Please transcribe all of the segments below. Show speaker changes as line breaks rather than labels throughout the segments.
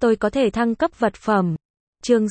tôi có thể thăng cấp vật phẩm. Chương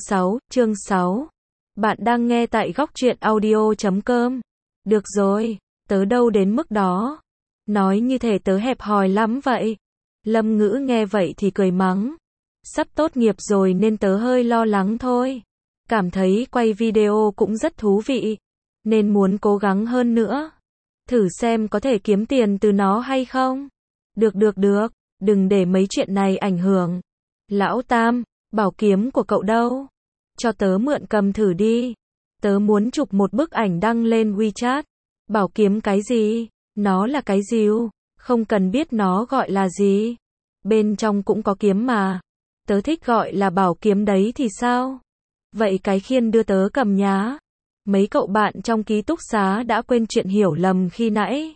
6. Bạn đang nghe tại góc truyện audio.com. Được rồi, tớ đâu đến mức đó. Nói như thể tớ hẹp hòi lắm vậy. Lâm Ngữ nghe vậy thì cười mắng. Sắp tốt nghiệp rồi nên tớ hơi lo lắng thôi. Cảm thấy quay video cũng rất thú vị, nên muốn cố gắng hơn nữa. Thử xem có thể kiếm tiền từ nó hay không. Được, đừng để mấy chuyện này ảnh hưởng. Lão Tam, bảo kiếm của cậu đâu? Cho tớ mượn cầm thử đi. Tớ muốn chụp một bức ảnh đăng lên WeChat. Bảo kiếm cái gì? Nó là cái rìu, không cần biết nó gọi là gì. Bên trong cũng có kiếm mà. Tớ thích gọi là bảo kiếm đấy thì sao? Vậy cái khiên đưa tớ cầm nhá. Mấy cậu bạn trong ký túc xá đã quên chuyện hiểu lầm khi nãy.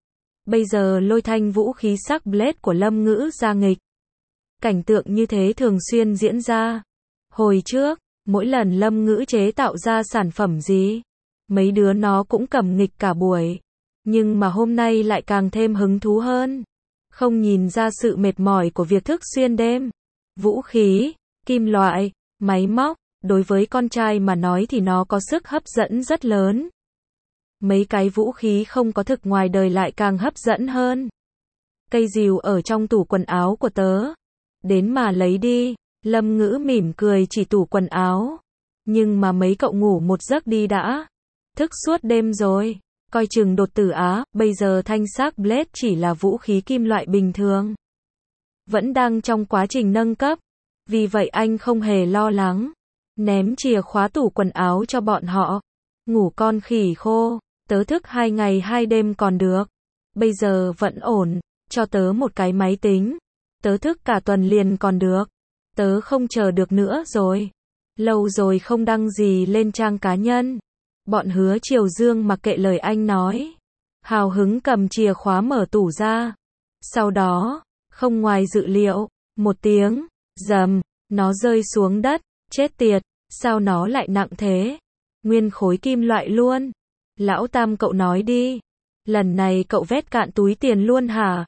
Bây giờ lôi thanh vũ khí sắc blade của Lâm Ngữ ra nghịch. Cảnh tượng như thế thường xuyên diễn ra. Hồi trước, mỗi lần Lâm Ngữ chế tạo ra sản phẩm gì, mấy đứa nó cũng cầm nghịch cả buổi. Nhưng mà hôm nay lại càng thêm hứng thú hơn. Không nhìn ra sự mệt mỏi của việc thức xuyên đêm. Vũ khí, kim loại, máy móc, đối với con trai mà nói thì nó có sức hấp dẫn rất lớn. Mấy cái vũ khí không có thực ngoài đời lại càng hấp dẫn hơn. Cây rìu ở trong tủ quần áo của tớ. Đến mà lấy đi. Lâm Ngữ mỉm cười chỉ tủ quần áo. Nhưng mà mấy cậu ngủ một giấc đi đã. Thức suốt đêm rồi. Coi chừng đột tử á. Bây giờ thanh sắc blade chỉ là vũ khí kim loại bình thường. Vẫn đang trong quá trình nâng cấp. Vì vậy anh không hề lo lắng. Ném chìa khóa tủ quần áo cho bọn họ. Ngủ con khỉ khô. Tớ thức 2 ngày 2 đêm còn được. Bây giờ vẫn ổn. Cho tớ một cái máy tính. Tớ thức cả tuần liền còn được. Tớ không chờ được nữa rồi. Lâu rồi không đăng gì lên trang cá nhân. Bọn Hứa Triều Dương mặc kệ lời anh nói. Hào hứng cầm chìa khóa mở tủ ra. Sau đó, không ngoài dự liệu, một tiếng, rầm, nó rơi xuống đất. Chết tiệt, sao nó lại nặng thế? Nguyên khối kim loại luôn. Lão Tam cậu nói đi. Lần này cậu vét cạn túi tiền luôn hả?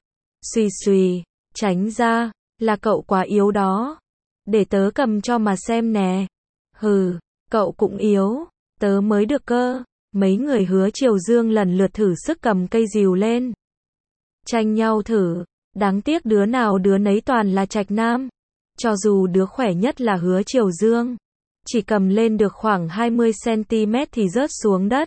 Xùy, tránh ra, là cậu quá yếu đó. Để tớ cầm cho mà xem nè. Hừ, cậu cũng yếu, tớ mới được cơ. Mấy người Hứa Triều Dương lần lượt thử sức cầm cây rìu lên. Tranh nhau thử, đáng tiếc đứa nào đứa nấy toàn là trạch nam. Cho dù đứa khỏe nhất là Hứa Triều Dương, chỉ cầm lên được khoảng 20cm thì rớt xuống đất.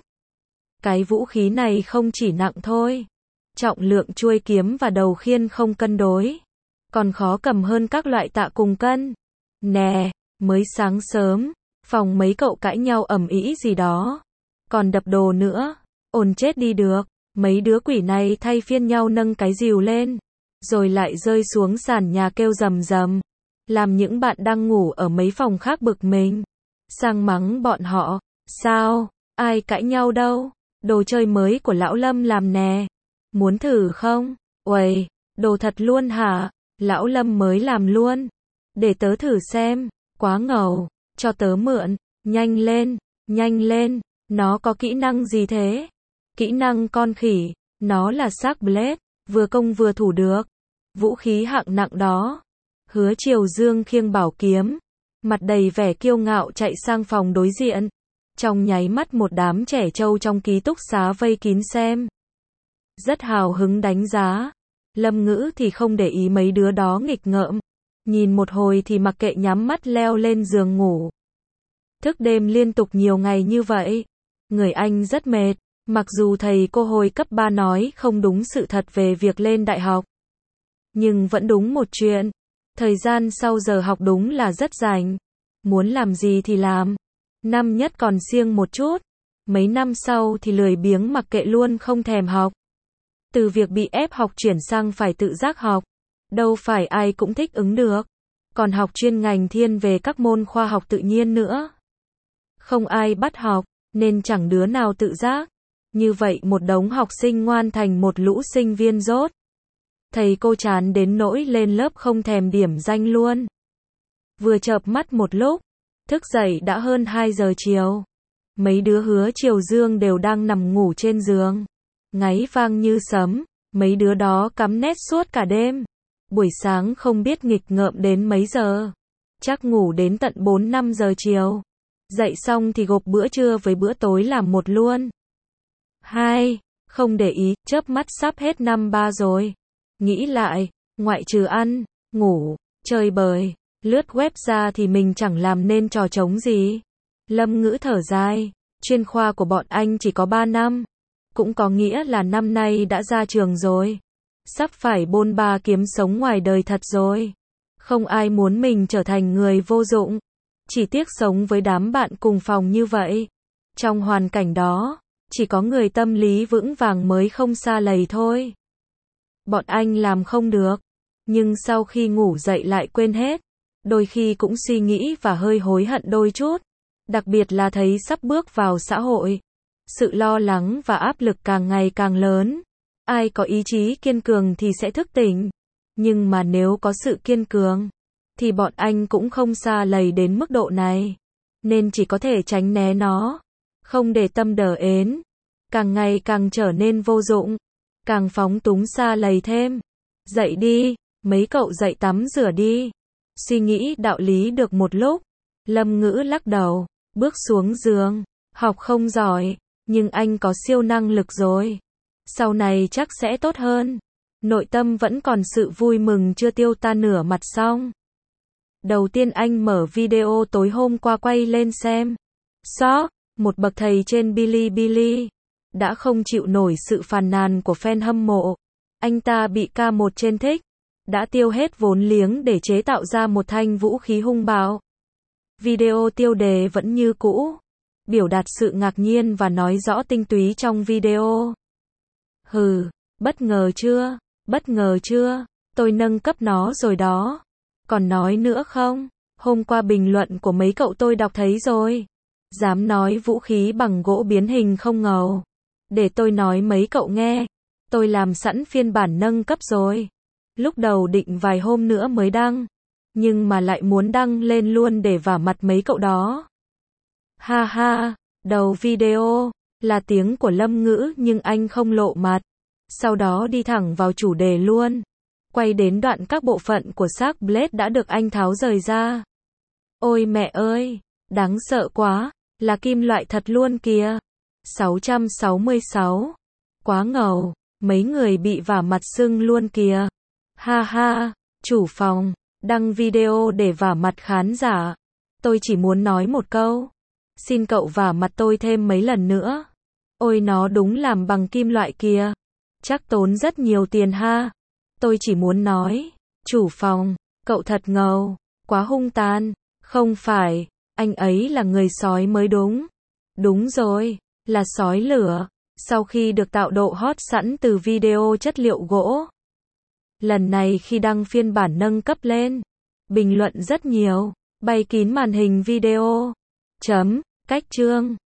Cái vũ khí này không chỉ nặng thôi. Trọng lượng chuôi kiếm và đầu khiên không cân đối. Còn khó cầm hơn các loại tạ cùng cân. Nè, mới sáng sớm, phòng mấy cậu cãi nhau ầm ĩ gì đó. Còn đập đồ nữa. Ồn chết đi được. Mấy đứa quỷ này thay phiên nhau nâng cái rìu lên. Rồi lại rơi xuống sàn nhà kêu rầm rầm. Làm những bạn đang ngủ ở mấy phòng khác bực mình. Sang mắng bọn họ. Sao? Ai cãi nhau đâu? Đồ chơi mới của lão Lâm làm nè. Muốn thử không? Uầy, đồ thật luôn hả? Lão Lâm mới làm luôn. Để tớ thử xem. Quá ngầu. Cho tớ mượn. Nhanh lên. Nó có kỹ năng gì thế? Kỹ năng con khỉ. Nó là sắc blade. Vừa công vừa thủ được. Vũ khí hạng nặng đó. Hứa Triều Dương khiêng bảo kiếm. Mặt đầy vẻ kiêu ngạo chạy sang phòng đối diện. Trong nháy mắt một đám trẻ trâu trong ký túc xá vây kín xem. Rất hào hứng đánh giá. Lâm Ngữ thì không để ý mấy đứa đó nghịch ngợm. Nhìn một hồi thì mặc kệ nhắm mắt leo lên giường ngủ. Thức đêm liên tục nhiều ngày như vậy. Người anh rất mệt. Mặc dù thầy cô hồi cấp 3 nói không đúng sự thật về việc lên đại học. Nhưng vẫn đúng một chuyện. Thời gian sau giờ học đúng là rất rảnh. Muốn làm gì thì làm. Năm nhất còn siêng một chút. Mấy năm sau thì lười biếng mặc kệ luôn không thèm học. Từ việc bị ép học chuyển sang phải tự giác học. Đâu phải ai cũng thích ứng được. Còn học chuyên ngành thiên về các môn khoa học tự nhiên nữa. Không ai bắt học, nên chẳng đứa nào tự giác. Như vậy một đống học sinh ngoan thành một lũ sinh viên dốt. Thầy cô chán đến nỗi lên lớp không thèm điểm danh luôn. Vừa chợp mắt một lúc, thức dậy đã hơn 2 giờ chiều. Mấy đứa Hứa Triều Dương đều đang nằm ngủ trên giường. Ngáy vang như sấm, mấy đứa đó cắm nét suốt cả đêm. Buổi sáng không biết nghịch ngợm đến mấy giờ. Chắc ngủ đến tận 4-5 giờ chiều. Dậy xong thì gộp bữa trưa với bữa tối làm một luôn. 2. Không để ý, chớp mắt sắp hết năm 3 rồi. Nghĩ lại, ngoại trừ ăn, ngủ, chơi bời, lướt web ra thì mình chẳng làm nên trò trống gì. Lâm Ngữ thở dài, chuyên khoa của bọn anh chỉ có 3 năm. Cũng có nghĩa là năm nay đã ra trường rồi. Sắp phải bôn ba kiếm sống ngoài đời thật rồi. Không ai muốn mình trở thành người vô dụng. Chỉ tiếc sống với đám bạn cùng phòng như vậy. Trong hoàn cảnh đó, chỉ có người tâm lý vững vàng mới không sa lầy thôi. Bọn anh làm không được. Nhưng sau khi ngủ dậy lại quên hết. Đôi khi cũng suy nghĩ và hơi hối hận đôi chút. Đặc biệt là thấy sắp bước vào xã hội. Sự lo lắng và áp lực càng ngày càng lớn. Ai có ý chí kiên cường thì sẽ thức tỉnh. Nhưng mà nếu có sự kiên cường, thì bọn anh cũng không sa lầy đến mức độ này. Nên chỉ có thể tránh né nó. Không để tâm đờ ến. Càng ngày càng trở nên vô dụng. Càng phóng túng sa lầy thêm. Dậy đi, mấy cậu dậy tắm rửa đi. Suy nghĩ đạo lý được một lúc. Lâm Ngữ lắc đầu, bước xuống giường. Học không giỏi, nhưng anh có siêu năng lực rồi. Sau này chắc sẽ tốt hơn. Nội tâm vẫn còn sự vui mừng chưa tiêu tan nửa mặt xong. Đầu tiên anh mở video tối hôm qua quay lên xem. Sóc, một bậc thầy trên Bilibili, đã không chịu nổi sự phàn nàn của fan hâm mộ. Anh ta bị K1 trên thích, đã tiêu hết vốn liếng để chế tạo ra một thanh vũ khí hung bạo. Video tiêu đề vẫn như cũ, biểu đạt sự ngạc nhiên và nói rõ tinh túy trong video. Hừ, bất ngờ chưa? Bất ngờ chưa? Tôi nâng cấp nó rồi đó. Còn nói nữa không? Hôm qua bình luận của mấy cậu tôi đọc thấy rồi. Dám nói vũ khí bằng gỗ biến hình không ngầu. Để tôi nói mấy cậu nghe. Tôi làm sẵn phiên bản nâng cấp rồi. Lúc đầu định vài hôm nữa mới đăng. Nhưng mà lại muốn đăng lên luôn để vả mặt mấy cậu đó. Ha ha, đầu video là tiếng của Lâm Ngữ nhưng anh không lộ mặt. Sau đó đi thẳng vào chủ đề luôn. Quay đến đoạn các bộ phận của xác Blade đã được anh tháo rời ra. Ôi mẹ ơi, đáng sợ quá, là kim loại thật luôn kìa. 666. Quá ngầu, mấy người bị vả mặt sưng luôn kìa. Ha ha, chủ phòng, đăng video để vả mặt khán giả. Tôi chỉ muốn nói một câu. Xin cậu vả mặt tôi thêm mấy lần nữa. Ôi nó đúng làm bằng kim loại kìa. Chắc tốn rất nhiều tiền ha. Tôi chỉ muốn nói, chủ phòng, cậu thật ngầu, quá hung tàn. Không phải, anh ấy là người sói mới đúng. Đúng rồi, là sói lửa. Sau khi được tạo độ hot sẵn từ video chất liệu gỗ. Lần này khi đăng phiên bản nâng cấp lên, bình luận rất nhiều, bay kín màn hình video. Cách chương